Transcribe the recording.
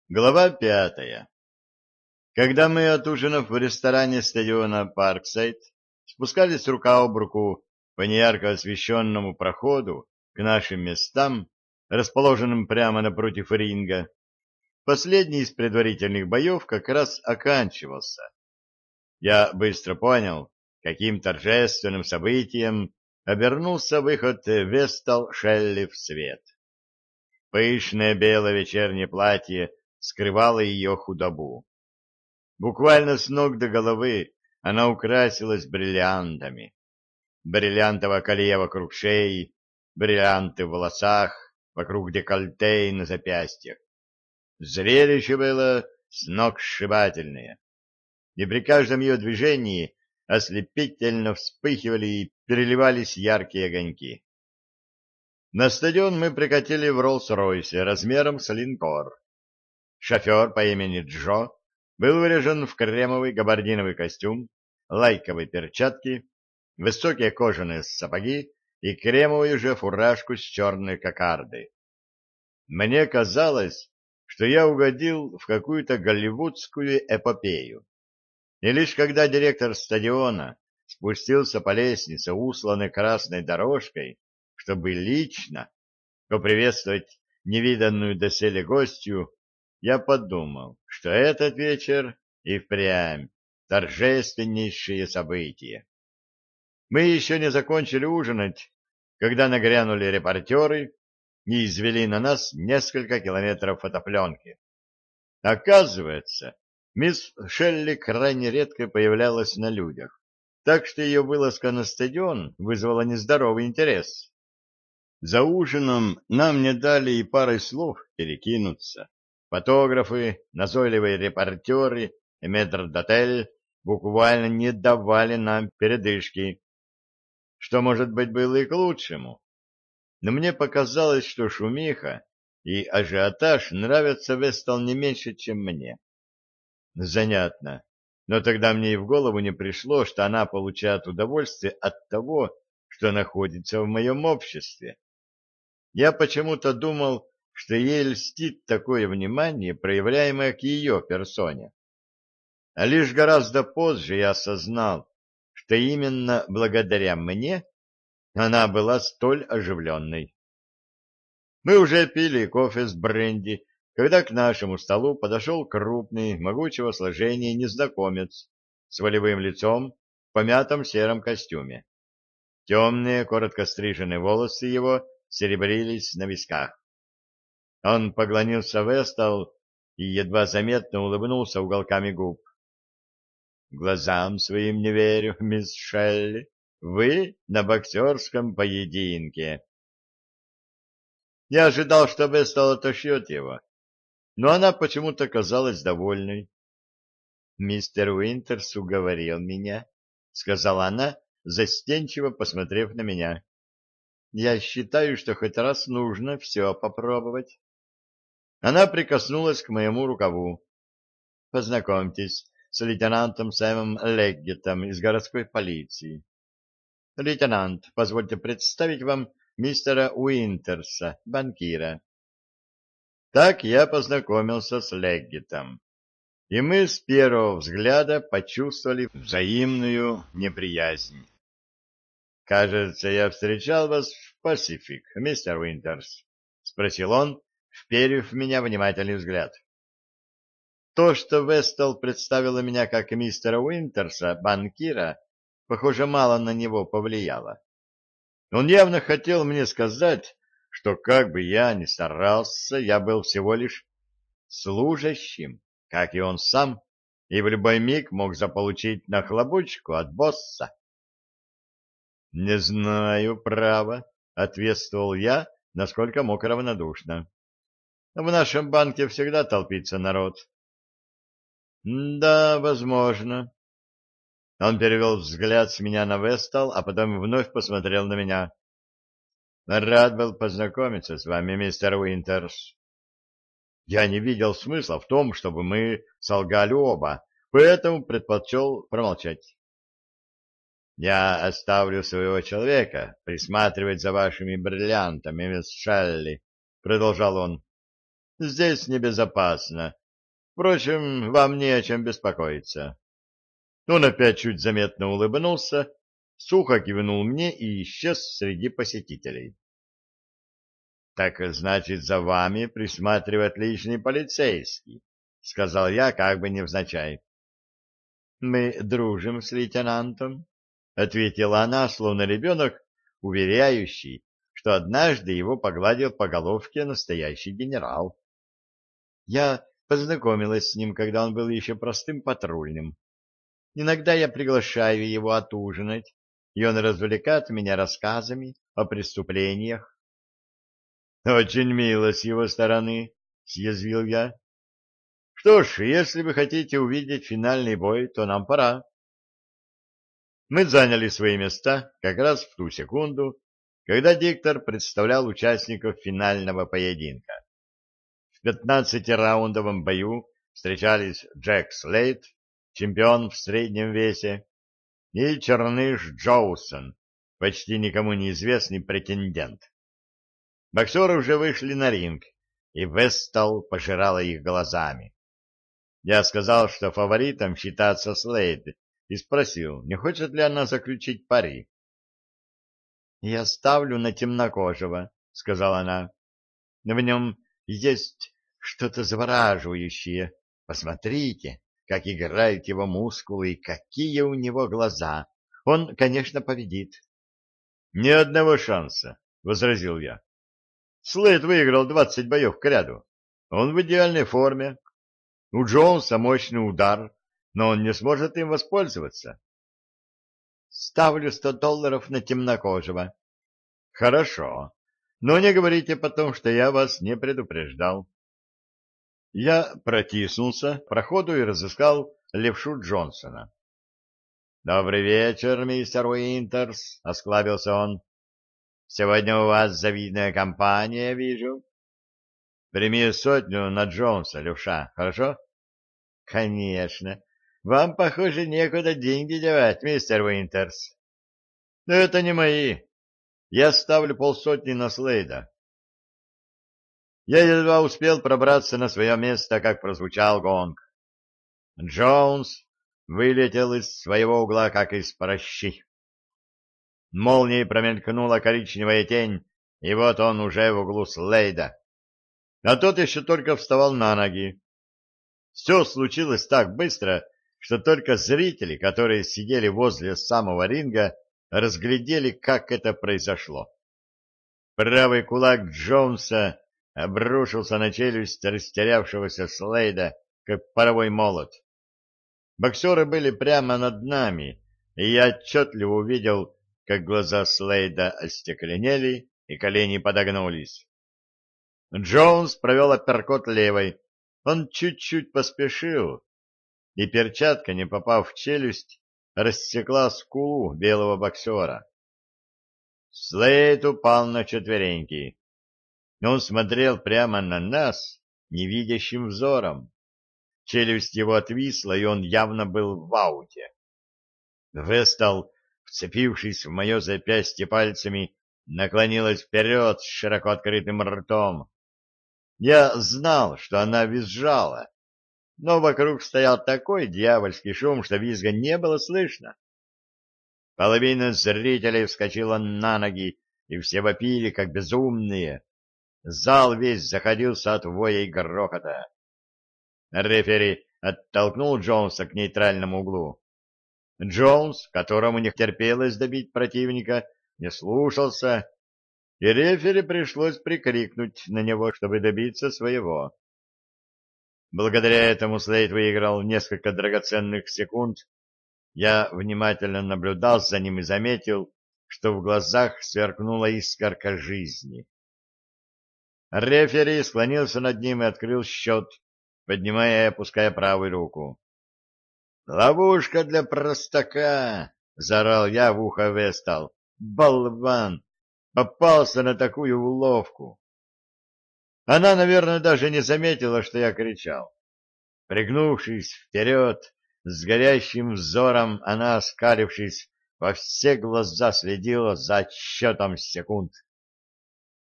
Глава 5. Когда мы, отужинав в ресторане стадиона Парксайд, спускались рука об руку по неярко освещенному проходу к нашим местам, расположенным прямо напротив ринга, последний из предварительных боев как раз оканчивался. Я быстро понял, каким торжественным событием обернулся выход Вестал Шелли в свет. Пышное белое вечернее платье скрывало ее худобу. Буквально с ног до головы она украсилась бриллиантами. Бриллиантовое колье вокруг шеи, бриллианты в волосах, вокруг декольте и на запястьях. Зрелище было сногсшибательное, и при каждом ее движении ослепительно вспыхивали и переливались яркие огоньки. На стадион мы прикатили в Роллс-Ройсе размером с линкор. Шофер по имени Джо был выряжен в кремовый габардиновый костюм, лайковые перчатки, высокие кожаные сапоги и кремовую же фуражку с черной кокардой. Мне казалось, что я угодил в какую-то голливудскую эпопею. И лишь когда директор стадиона спустился по лестнице, усланной красной дорожкой, чтобы лично поприветствовать невиданную доселе гостью, я подумал, что этот вечер и впрямь торжественнейшее событие. Мы еще не закончили ужинать, когда нагрянули репортеры и извели на нас несколько километров фотопленки. Оказывается, мисс Шелли крайне редко появлялась на людях, так что ее вылазка на стадион вызвала нездоровый интерес. За ужином нам не дали и парой слов перекинуться. Фотографы, назойливые репортеры и метрдотель буквально не давали нам передышки, что, может быть, было и к лучшему. Но мне показалось, что шумиха и ажиотаж нравятся Вестал не меньше, чем мне. Занятно, но тогда мне и в голову не пришло, что она получает удовольствие от того, что находится в моем обществе. Я почему-то думал, что ей льстит такое внимание, проявляемое к ее персоне. А лишь гораздо позже я осознал, что именно благодаря мне она была столь оживленной. Мы уже пили кофе с бренди, когда к нашему столу подошел крупный, могучего сложения незнакомец с волевым лицом в помятом сером костюме. Темные, коротко стриженные волосы его серебрились на висках. Он поклонился Вестал и едва заметно улыбнулся уголками губ. — Глазам своим не верю, мисс Шелли. Вы на боксерском поединке. Я ожидал, что Вестал отошьет его, но она почему-то казалась довольной. — Мистер Уинтерс уговорил меня, — сказала она, застенчиво посмотрев на меня. — Я считаю, что хоть раз нужно все попробовать. Она прикоснулась к моему рукаву. — Познакомьтесь с лейтенантом Сэмом Леггетом из городской полиции. — Лейтенант, позвольте представить вам мистера Уинтерса, банкира. Так я познакомился с Леггетом, и мы с первого взгляда почувствовали взаимную неприязнь. — Кажется, я встречал вас в Пасифик, мистер Уинтерс, — спросил он, вперев в меня внимательный взгляд. То, что Вестал представила меня как мистера Уинтерса, банкира, похоже, мало на него повлияло. Он явно хотел мне сказать, что как бы я ни старался, я был всего лишь служащим, как и он сам, и в любой миг мог заполучить нахлобучку от босса. — Не знаю, право, — ответствовал я, насколько мог равнодушно. — В нашем банке всегда толпится народ. — Да, возможно. Он перевел взгляд с меня на Вестал, а потом вновь посмотрел на меня. — Рад был познакомиться с вами, мистер Уинтерс. Я не видел смысла в том, чтобы мы солгали оба, поэтому предпочел промолчать. — Я оставлю своего человека присматривать за вашими бриллиантами, мисс Шелли, — продолжал он. Здесь небезопасно. Впрочем, вам не о чем беспокоиться. Он опять чуть заметно улыбнулся, сухо кивнул мне и исчез среди посетителей. — Так, значит, за вами присматривает личный полицейский, — сказал я, как бы невзначай. — Мы дружим с лейтенантом, — ответила она, словно ребенок, уверяющий, что однажды его погладил по головке настоящий генерал. Я познакомилась с ним, когда он был еще простым патрульным. Иногда я приглашаю его отужинать, и он развлекает меня рассказами о преступлениях. — Очень мило с его стороны, — съязвил я. — Что ж, если вы хотите увидеть финальный бой, то нам пора. Мы заняли свои места как раз в ту секунду, когда диктор представлял участников финального поединка. В 15-раундовом бою встречались Джек Слейд, чемпион в среднем весе, и Черныш Джоусон, почти никому неизвестный претендент. Боксеры уже вышли на ринг, и Вестал пожирала их глазами. Я сказал, что фаворитом считается Слейд, и спросил, не хочет ли она заключить пари. — Я ставлю на темнокожего, — сказала она. — В нем есть что-то завораживающее. Посмотрите, как играют его мускулы и какие у него глаза. Он, конечно, победит. — Ни одного шанса, — возразил я. Слейд выиграл 20 боев кряду. Он в идеальной форме. У Джонса мощный удар, но он не сможет им воспользоваться. — Ставлю $100 на темнокожего. — Хорошо, но не говорите потом, что я вас не предупреждал. Я протиснулся к проходу и разыскал левшу Джонсона. — Добрый вечер, мистер Уинтерс, — осклабился он. — Сегодня у вас завидная компания, вижу. — Прими 100 на Джонса, левша, хорошо? — Конечно. Вам, похоже, некуда деньги девать, мистер Уинтерс. — Это не мои. Я ставлю 50 на Слейда. Я едва успел пробраться на свое место, как прозвучал гонг. Джонс вылетел из своего угла, как из пращи. Молнией промелькнула коричневая тень, и вот он уже в углу Слейда. А тот еще только вставал на ноги. Все случилось так быстро, что только зрители, которые сидели возле самого ринга, разглядели, как это произошло. Правый кулак Джонса обрушился на челюсть растерявшегося Слейда, как паровой молот. Боксеры были прямо над нами, и я отчетливо увидел, как глаза Слейда остекленели и колени подогнулись. Джонс провел апперкот левой. Он чуть-чуть поспешил, и перчатка, не попав в челюсть, рассекла скулу белого боксера. Слейд упал на четвереньки. Он смотрел прямо на нас невидящим взором. Челюсть его отвисла, и он явно был в ауте. Вестал, вцепившись в мое запястье пальцами, наклонилась вперед с широко открытым ртом. Я знал, что она визжала, но вокруг стоял такой дьявольский шум, что визга не было слышно. Половина зрителей вскочила на ноги, и все вопили, как безумные. Зал весь заходился от воя и грохота. Рефери оттолкнул Джонса к нейтральному углу. Джонс, которому не терпелось добить противника, не слушался, и рефери пришлось прикрикнуть на него, чтобы добиться своего. Благодаря этому Слейд выиграл несколько драгоценных секунд. Я внимательно наблюдал за ним и заметил, что в глазах сверкнула искорка жизни. Рефери склонился над ним и открыл счет, поднимая и опуская правую руку. «Ловушка для простака!» — заорал я в ухо Вестал. «Болван! Попался на такую уловку!» Она, наверное, даже не заметила, что я кричал. Пригнувшись вперед, с горящим взором, она, оскалившись, во все глаза следила за отсчетом секунд.